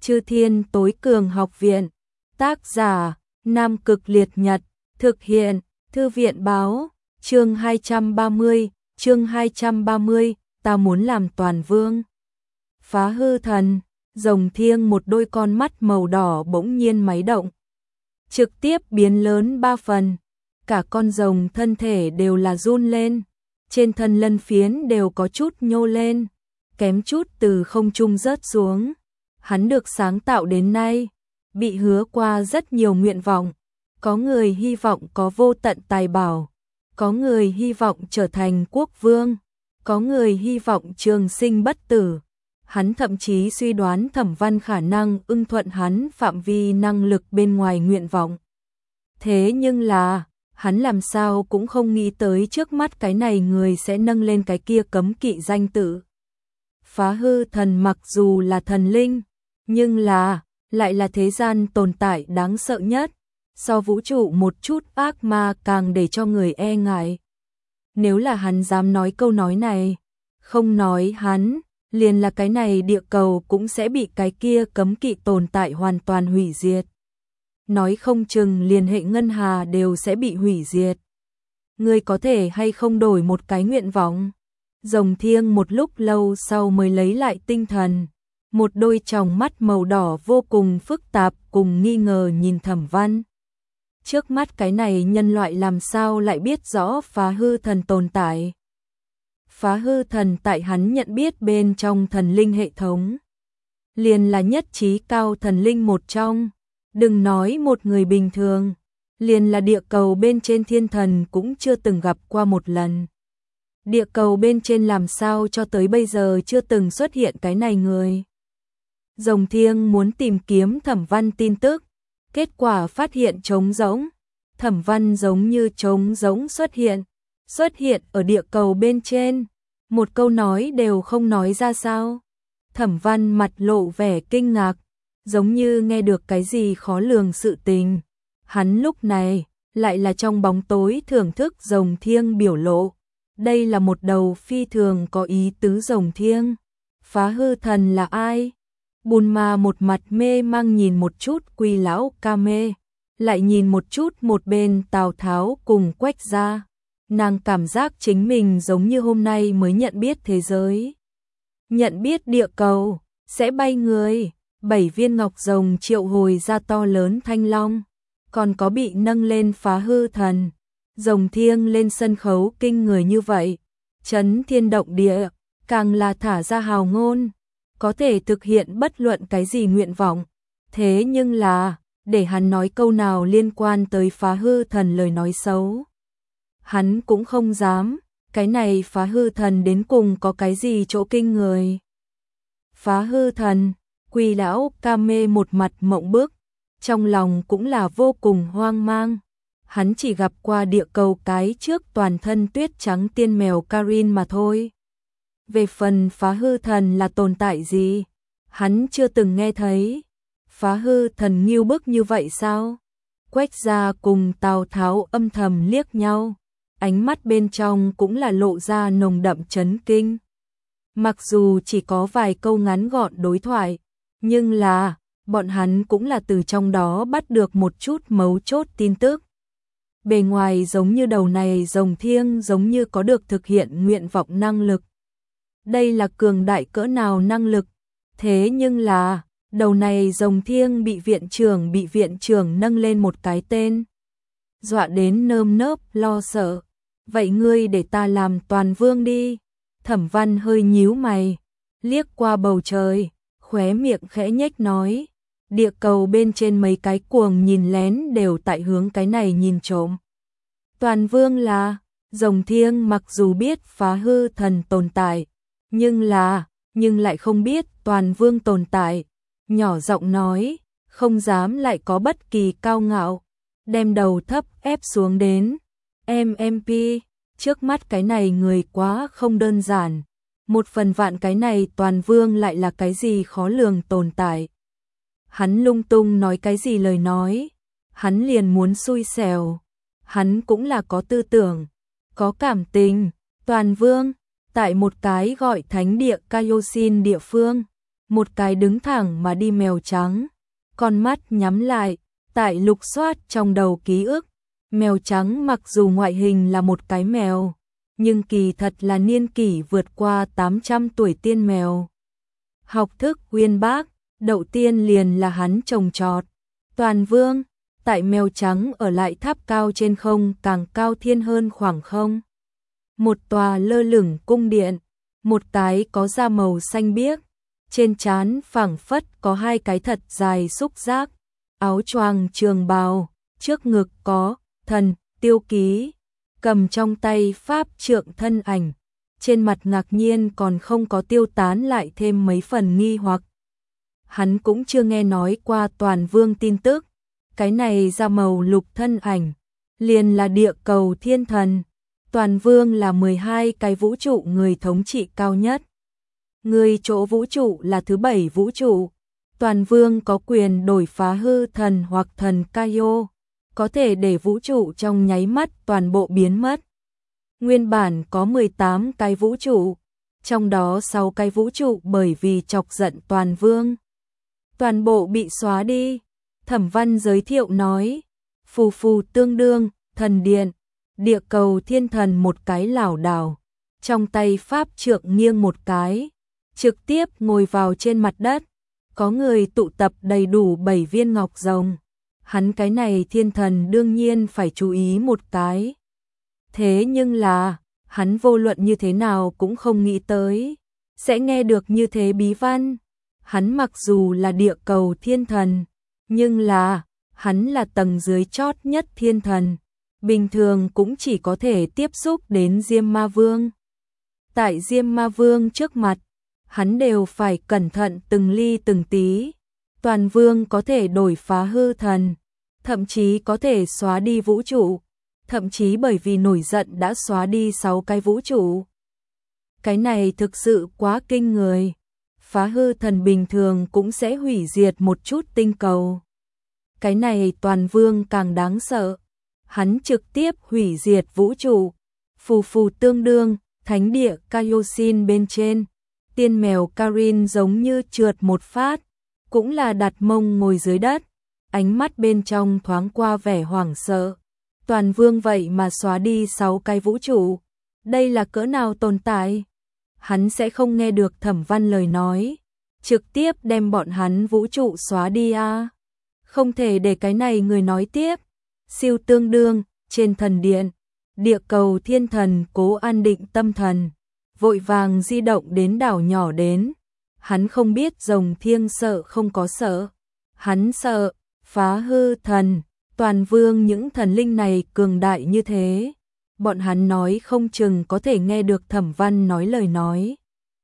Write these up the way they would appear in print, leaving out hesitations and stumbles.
Chư Thiên Tối Cường Học Viện. Tác giả: Nam Cực Liệt Nhật. Thực hiện: Thư viện báo. Chương 230, ta muốn làm toàn vương. Phá hư thần. Rồng thiêng một đôi con mắt màu đỏ bỗng nhiên máy động, trực tiếp biến lớn 3 phần. Cả con rồng thân thể đều là run lên, trên thân lân phiến đều có chút nhô lên, kém chút từ không trung rớt xuống. Hắn được sáng tạo đến nay, bị hứa qua rất nhiều nguyện vọng. Có người hy vọng có vô tận tài bảo, có người hy vọng trở thành quốc vương, có người hy vọng trường sinh bất tử. Hắn thậm chí suy đoán Thẩm Văn khả năng ưng thuận hắn phạm vi năng lực bên ngoài nguyện vọng. Thế nhưng là, hắn làm sao cũng không nghĩ tới trước mắt cái này người sẽ nâng lên cái kia cấm kỵ danh tự. Phá hư thần mặc dù là thần linh, nhưng lại là thế gian tồn tại đáng sợ nhất, so vũ trụ một chút ác ma càng để cho người e ngại. Nếu là hắn dám nói câu nói này, không nói hắn, liền là cái này địa cầu cũng sẽ bị cái kia cấm kỵ tồn tại hoàn toàn hủy diệt. Nói không chừng liền hệ ngân hà đều sẽ bị hủy diệt. Ngươi có thể hay không đổi một cái nguyện vọng? Rồng thiêng một lúc lâu sau mới lấy lại tinh thần, một đôi tròng mắt màu đỏ vô cùng phức tạp cùng nghi ngờ nhìn Thẩm Văn. Trước mắt cái này nhân loại làm sao lại biết rõ phá hư thần tồn tại? Phá hư thần tại hắn nhận biết bên trong thần linh hệ thống, liền là nhất trí cao thần linh một trong. Đừng nói một người bình thường, liền là địa cầu bên trên thiên thần cũng chưa từng gặp qua một lần. Địa cầu bên trên làm sao cho tới bây giờ chưa từng xuất hiện cái này người. Rồng thiêng muốn tìm kiếm Thẩm Văn tin tức, kết quả phát hiện trống rỗng. Thẩm Văn giống như trống rỗng xuất hiện ở địa cầu bên trên, một câu nói đều không nói ra sao. Thẩm Văn mặt lộ vẻ kinh ngạc, giống như nghe được cái gì khó lường sự tình. Hắn lúc này lại là trong bóng tối thưởng thức rồng thiêng biểu lộ. Đây là một đầu phi thường có ý tứ rồng thiêng. Phá hư thần là ai? Bùn Ma một mặt mê mang nhìn một chút Quy lão ca mê, lại nhìn một chút một bên Tào Tháo cùng Quách gia. Nàng cảm giác chính mình giống như hôm nay mới nhận biết thế giới. Nhận biết địa cầu sẽ bay người. 7 viên ngọc rồng triệu hồi ra to lớn thanh long, còn có bị nâng lên phá hư thần. Rồng thiêng lên sân khấu kinh người như vậy, chấn thiên động địa, càng là thả ra hào ngôn, có thể thực hiện bất luận cái gì nguyện vọng. Thế nhưng là, để hắn nói câu nào liên quan tới phá hư thần lời nói xấu, hắn cũng không dám. Cái này phá hư thần đến cùng có cái gì chỗ kinh người? Phá hư thần. Quy lão ca mê một mặt mộng bức, trong lòng cũng là vô cùng hoang mang. Hắn chỉ gặp qua địa cầu cái trước toàn thân tuyết trắng tiên mèo Karin mà thôi. Về phần phá hư thần là tồn tại gì, hắn chưa từng nghe thấy. Phá hư thần nghiêu bức như vậy sao? Quách gia cùng Tào Tháo âm thầm liếc nhau, ánh mắt bên trong cũng là lộ ra nồng đậm chấn kinh. Mặc dù chỉ có vài câu ngắn gọn đối thoại, nhưng là, bọn hắn cũng là từ trong đó bắt được một chút mấu chốt tin tức. Bề ngoài giống như đầu này rồng thiêng giống như có được thực hiện nguyện vọng năng lực. Đây là cường đại cỡ nào năng lực? Thế nhưng là, đầu này rồng thiêng bị viện trưởng nâng lên một cái tên. Dọa đến nơm nớp lo sợ. Vậy ngươi để ta làm toàn vương đi. Thẩm Văn hơi nhíu mày, liếc qua bầu trời, khóe miệng khẽ nhếch nói, địa cầu bên trên mấy cái cuồng nhìn lén đều tại hướng cái này nhìn trộm. Toàn vương là, rồng thiêng mặc dù biết phá hư thần tồn tại, nhưng lại không biết toàn vương tồn tại. Nhỏ giọng nói, không dám lại có bất kỳ cao ngạo, đem đầu thấp ép xuống đến. MMP, trước mắt cái này người quá không đơn giản. Một phần vạn cái này toàn vương lại là cái gì khó lường tồn tại. Hắn lung tung nói cái gì lời nói, hắn liền muốn xui xẻo. Hắn cũng là có tư tưởng, có cảm tình. Toàn vương, tại một cái gọi thánh địa Kaioshin địa phương, một cái đứng thẳng mà đi mèo trắng, con mắt nhắm lại, tại lục soát trong đầu ký ức. Mèo trắng mặc dù ngoại hình là một cái mèo, nhưng kỳ thật là niên kỷ vượt qua 800 tuổi tiên mèo. Học thức uyên bác, đầu tiên liền là hắn trồng trọt. Toàn Vương, tại mèo trắng ở lại tháp cao trên không càng cao thiên hơn khoảng không. Một tòa lơ lửng cung điện, một cái có da màu xanh biếc, trên trán phảng phất có hai cái thật dài xúc giác, áo choàng trường bào, trước ngực có thần tiêu ký, cầm trong tay pháp trượng thân ảnh, trên mặt ngạc nhiên còn không có tiêu tán lại thêm mấy phần nghi hoặc. Hắn cũng chưa nghe nói qua Toàn Vương tin tức, cái này da màu lục thân ảnh, liền là địa cầu thiên thần. Toàn Vương là 12 cái vũ trụ người thống trị cao nhất. Người chỗ vũ trụ là thứ 7 vũ trụ. Toàn Vương có quyền đổi phá hư thần hoặc thần Kaio, có thể để vũ trụ trong nháy mắt toàn bộ biến mất. Nguyên bản có 18 cái vũ trụ, trong đó 6 cái vũ trụ bởi vì chọc giận Toàn Vương, toàn bộ bị xóa đi. Thẩm Văn giới thiệu nói, phù phù tương đương, thần điện, địa cầu thiên thần một cái lảo đảo, trong tay pháp trượng nghiêng một cái, trực tiếp ngồi vào trên mặt đất. Có người tụ tập đầy đủ 7 viên ngọc rồng. Hắn cái này thiên thần đương nhiên phải chú ý một cái. Thế nhưng là, hắn vô luận như thế nào cũng không nghĩ tới sẽ nghe được như thế bí văn. Hắn mặc dù là địa cầu thiên thần, nhưng là, hắn là tầng dưới chót nhất thiên thần, bình thường cũng chỉ có thể tiếp xúc đến Diêm Ma Vương. Tại Diêm Ma Vương trước mặt, hắn đều phải cẩn thận từng ly từng tí. Toàn Vương có thể đổi phá hư thần, thậm chí có thể xóa đi vũ trụ, thậm chí bởi vì nổi giận đã xóa đi 6 cái vũ trụ. Cái này thực sự quá kinh người. Phá hư thần bình thường cũng sẽ hủy diệt một chút tinh cầu. Cái này Toàn Vương càng đáng sợ. Hắn trực tiếp hủy diệt vũ trụ. Phù phù tương đương, thánh địa Kaioshin bên trên. Tiên mèo Karin giống như trượt một phát, cũng là đặt mông ngồi dưới đất, ánh mắt bên trong thoáng qua vẻ hoảng sợ. Toàn Vương vậy mà xóa đi 6 cái vũ trụ, đây là cỡ nào tồn tại? Hắn sẽ không nghe được Thẩm Văn lời nói, trực tiếp đem bọn hắn vũ trụ xóa đi à? Không thể để cái này người nói tiếp. Siêu tương đương, trên thần điện, địa cầu thiên thần cố an định tâm thần, vội vàng di động đến đảo nhỏ đến. Hắn không biết rồng thiêng sợ không có sợ. Hắn sợ, phá hư thần, Toàn Vương những thần linh này cường đại như thế. Bọn hắn nói không chừng có thể nghe được Thẩm Văn nói lời nói.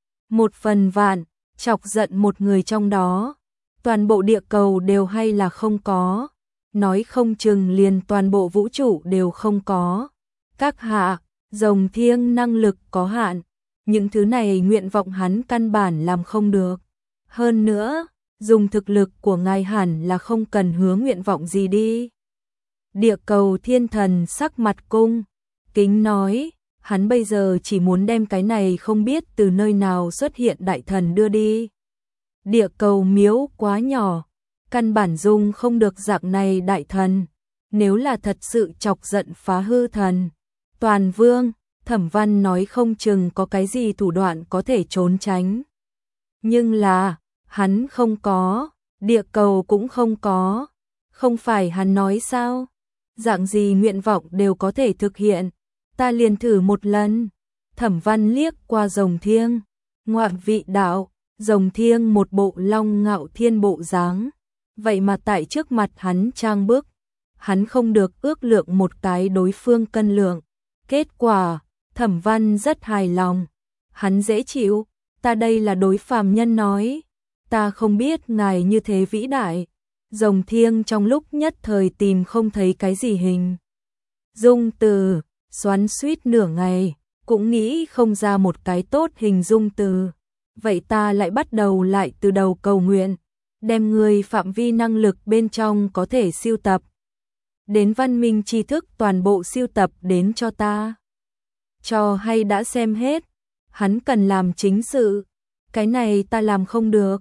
1/1000, chọc giận một người trong đó. Toàn bộ địa cầu đều hay là không có. Nói không chừng liền toàn bộ vũ trụ đều không có. Các hạ, rồng thiêng năng lực có hạn. Những thứ này nguyện vọng hắn căn bản làm không được. Hơn nữa, dùng thực lực của ngài hẳn là không cần hứa nguyện vọng gì đi. Địa cầu thiên thần sắc mặt cung kính nói, hắn bây giờ chỉ muốn đem cái này không biết từ nơi nào xuất hiện đại thần đưa đi. Địa cầu miếu quá nhỏ, căn bản dung không được dạng này đại thần. Nếu là thật sự chọc giận phá hư thần, Toàn Vương, Thẩm Văn nói không chừng có cái gì thủ đoạn có thể trốn tránh. Nhưng là, hắn không có, địa cầu cũng không có. Không phải hắn nói sao? Dạng gì nguyện vọng đều có thể thực hiện. Ta liền thử một lần. Thẩm Văn liếc qua rồng thiêng. Ngoạn vị đạo, rồng thiêng một bộ long ngạo thiên bộ dáng. Vậy mà tại trước mặt hắn trang bức. Hắn không được ước lượng một cái đối phương cân lượng. Kết quả, Thẩm Văn rất hài lòng. Hắn dễ chịu, ta đây là đối phàm nhân nói. Ta không biết ngài như thế vĩ đại. Rồng thiêng trong lúc nhất thời tìm không thấy cái gì hình dung từ, xoắn suýt nửa ngày, cũng nghĩ không ra một cái tốt hình dung từ. Vậy ta lại bắt đầu lại từ đầu cầu nguyện, đem người phạm vi năng lực bên trong có thể siêu tập. Đến văn minh tri thức toàn bộ siêu tập đến cho ta. Cho hay đã xem hết, hắn cần làm chính sự, cái này ta làm không được.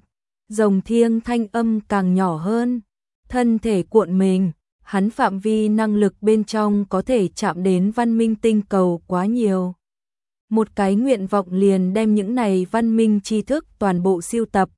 Rồng Thiêng thanh âm càng nhỏ hơn, thân thể cuộn mình, hắn phạm vi năng lực bên trong có thể chạm đến văn minh tinh cầu quá nhiều. Một cái nguyện vọng liền đem những này văn minh tri thức toàn bộ siêu tập.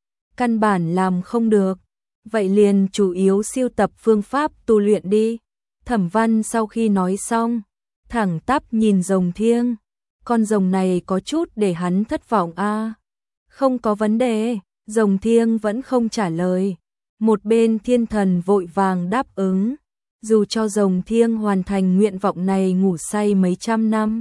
Căn bản làm không được, vậy liền chủ yếu siêu tập phương pháp tu luyện đi. Thẩm Văn sau khi nói xong, thẳng tắp nhìn Rồng Thiêng, con rồng này có chút để hắn thất vọng a. Không có vấn đề, Rồng Thiêng vẫn không trả lời. Một bên Thiên Thần vội vàng đáp ứng, dù cho Rồng Thiêng hoàn thành nguyện vọng này ngủ say mấy trăm năm,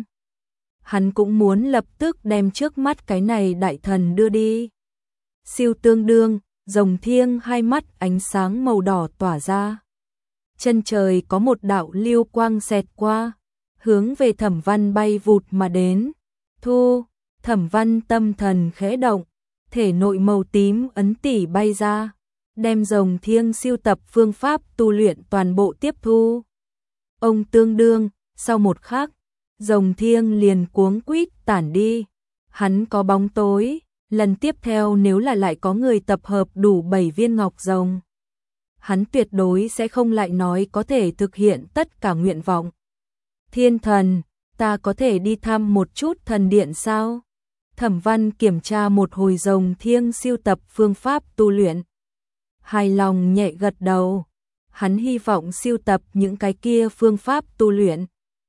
hắn cũng muốn lập tức đem trước mắt cái này đại thần đưa đi. Siêu tương đương, Rồng Thiêng hai mắt ánh sáng màu đỏ tỏa ra. Chân trời có một đạo lưu quang xẹt qua, hướng về Thẩm Văn bay vụt mà đến. Thu, Thẩm Văn tâm thần khẽ động, thể nội màu tím ấn tỷ bay ra, đem Rồng Thiêng siêu tập phương pháp tu luyện toàn bộ tiếp thu. Ông tương đương, sau một khắc, Rồng Thiêng liền cuống quýt tản đi. Hắn có bóng tối, lần tiếp theo nếu là lại có người tập hợp đủ 7 viên ngọc rồng, hắn tuyệt đối sẽ không lại nói có thể thực hiện tất cả nguyện vọng. Thiên Thần, ta có thể đi thăm một chút thần điện sao? Thẩm Văn kiểm tra một hồi Rồng Thiêng siêu tập phương pháp tu luyện. Hài lòng nhẹ gật đầu, hắn hy vọng siêu tập những cái kia phương pháp tu luyện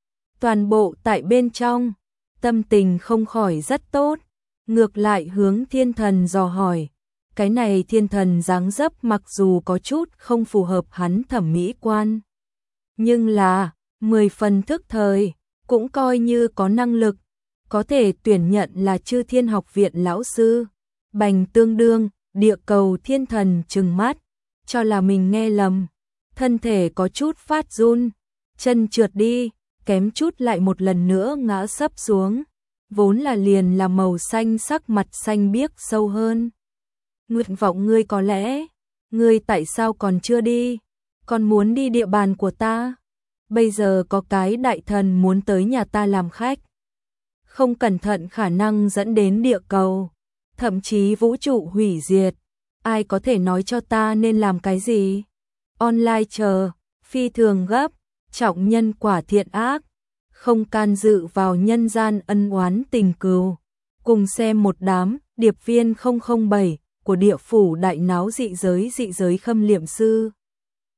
toàn bộ tại bên trong, tâm tình không khỏi rất tốt, ngược lại hướng Thiên Thần dò hỏi. Cái này Thiên Thần dáng dấp mặc dù có chút không phù hợp hắn thẩm mỹ quan, nhưng là 10 phần thức thời, cũng coi như có năng lực, có thể tuyển nhận là Chư Thiên Học viện lão sư. Bành tương đương, địa cầu Thiên Thần trừng mắt, cho là mình nghe lầm, thân thể có chút phát run, chân trượt đi, kém chút lại một lần nữa ngã sấp xuống, vốn là liền là màu xanh sắc mặt xanh biếc sâu hơn. Nguyện vọng ngươi có lẽ, ngươi tại sao còn chưa đi, còn muốn đi địa bàn của ta, bây giờ có cái đại thần muốn tới nhà ta làm khách, không cẩn thận khả năng dẫn đến địa cầu, thậm chí vũ trụ hủy diệt, ai có thể nói cho ta nên làm cái gì? Online chờ, phi thường gấp, trọng nhân quả thiện ác, không can dự vào nhân gian ân oán tình cừu. Cùng xem một đám điệp viên 007 của địa phủ đại náo dị giới khâm liệm sư.